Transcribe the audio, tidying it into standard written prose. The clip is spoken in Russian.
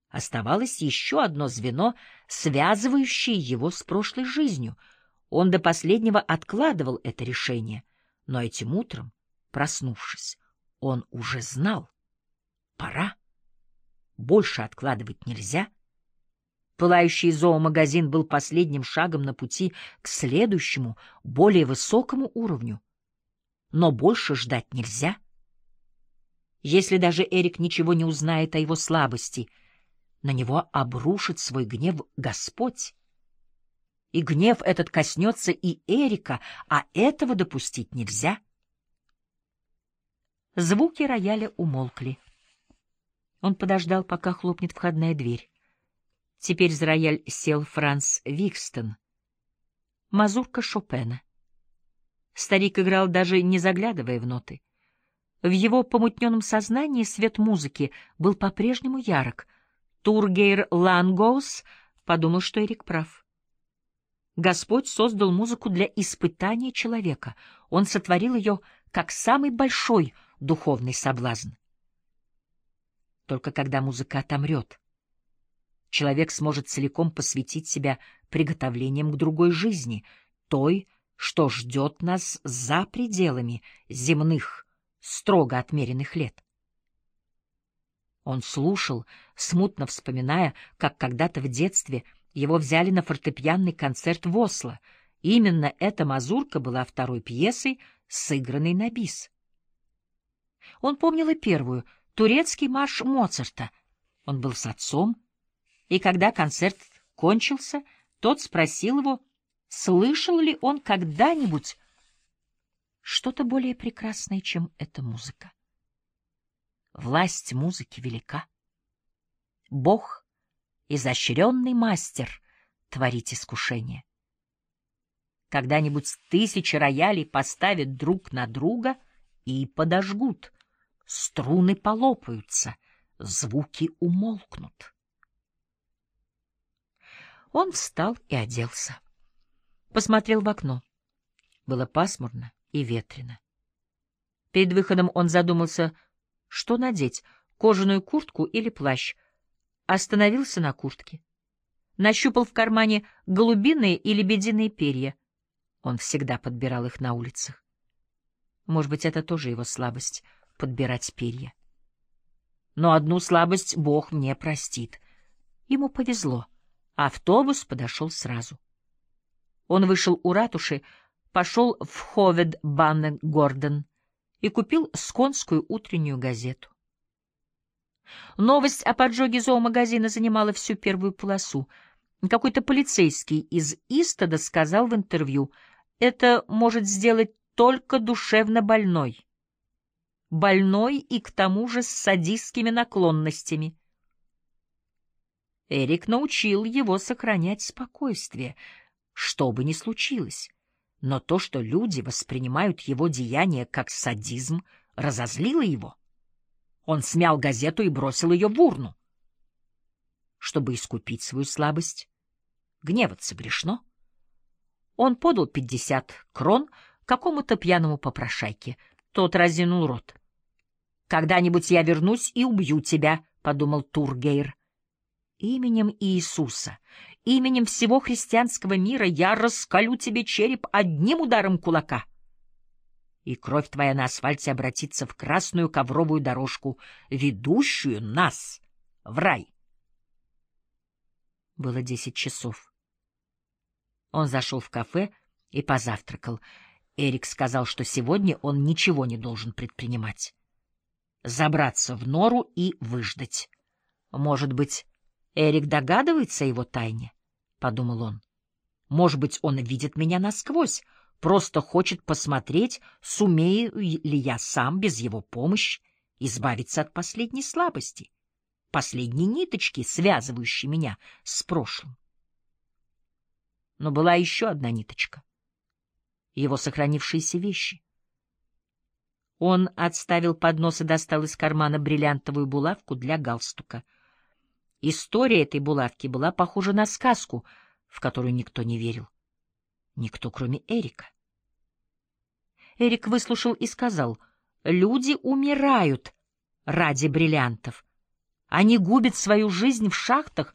Оставалось еще одно звено, связывающее его с прошлой жизнью. Он до последнего откладывал это решение, но этим утром, проснувшись, он уже знал — пора. Больше откладывать нельзя. Пылающий зоомагазин был последним шагом на пути к следующему, более высокому уровню. Но больше ждать нельзя. Если даже Эрик ничего не узнает о его слабости, на него обрушит свой гнев Господь. И гнев этот коснется и Эрика, а этого допустить нельзя. Звуки рояля умолкли. Он подождал, пока хлопнет входная дверь. Теперь за рояль сел Франц Викстон. Мазурка Шопена. Старик играл, даже не заглядывая в ноты. В его помутненном сознании свет музыки был по-прежнему ярок. Тургейр Лангоус подумал, что Эрик прав. Господь создал музыку для испытания человека. Он сотворил ее как самый большой духовный соблазн. Только когда музыка отомрет, человек сможет целиком посвятить себя приготовлениям к другой жизни, той, что ждет нас за пределами земных, строго отмеренных лет. Он слушал, смутно вспоминая, как когда-то в детстве его взяли на фортепианный концерт в Осло. Именно эта мазурка была второй пьесой, сыгранной на бис. Он помнил и первую — турецкий марш Моцарта. Он был с отцом, и когда концерт кончился, тот спросил его, слышал ли он когда-нибудь что-то более прекрасное, чем эта музыка. Власть музыки велика. Бог — изощренный мастер творить искушение. Когда-нибудь 1000 роялей поставят друг на друга и подожгут. Струны полопаются, звуки умолкнут. Он встал и оделся. Посмотрел в окно. Было пасмурно и ветрено. Перед выходом он задумался, что надеть — кожаную куртку или плащ. Остановился на куртке. Нащупал в кармане голубиные и лебединые перья. Он всегда подбирал их на улицах. Может быть, это тоже его слабость — подбирать перья. Но одну слабость Бог мне простит. Ему повезло. Автобус подошел сразу. Он вышел у ратуши, пошел в Ховед-Банне-Гордон и купил сконскую утреннюю газету. Новость о поджоге зоомагазина занимала всю первую полосу. Какой-то полицейский из Истода сказал в интервью: «Это может сделать только душевно больной. Больной и к тому же с садистскими наклонностями». Эрик научил его сохранять спокойствие, что бы ни случилось. Но то, что люди воспринимают его деяния как садизм, разозлило его. Он смял газету и бросил ее в урну. Чтобы искупить свою слабость, гневаться грешно. Он подал 50 крон какому-то пьяному попрошайке. Тот разинул рот. «Когда-нибудь я вернусь и убью тебя», — подумал Тургейр. «Именем Иисуса, именем всего христианского мира я раскалю тебе череп одним ударом кулака, и кровь твоя на асфальте обратится в красную ковровую дорожку, ведущую нас в рай». Было 10 часов. Он зашел в кафе и позавтракал. Эрик сказал, что сегодня он ничего не должен предпринимать. Забраться в нору и выждать. Может быть, Эрик догадывается о его тайне, — подумал он. Может быть, он видит меня насквозь, просто хочет посмотреть, сумею ли я сам без его помощи избавиться от последней слабости, последней ниточки, связывающей меня с прошлым. Но была еще одна ниточка — его сохранившиеся вещи. Он отставил поднос и достал из кармана бриллиантовую булавку для галстука. История этой булавки была похожа на сказку, в которую никто не верил. Никто, кроме Эрика. Эрик выслушал и сказал: «Люди умирают ради бриллиантов, Они губят свою жизнь в шахтах,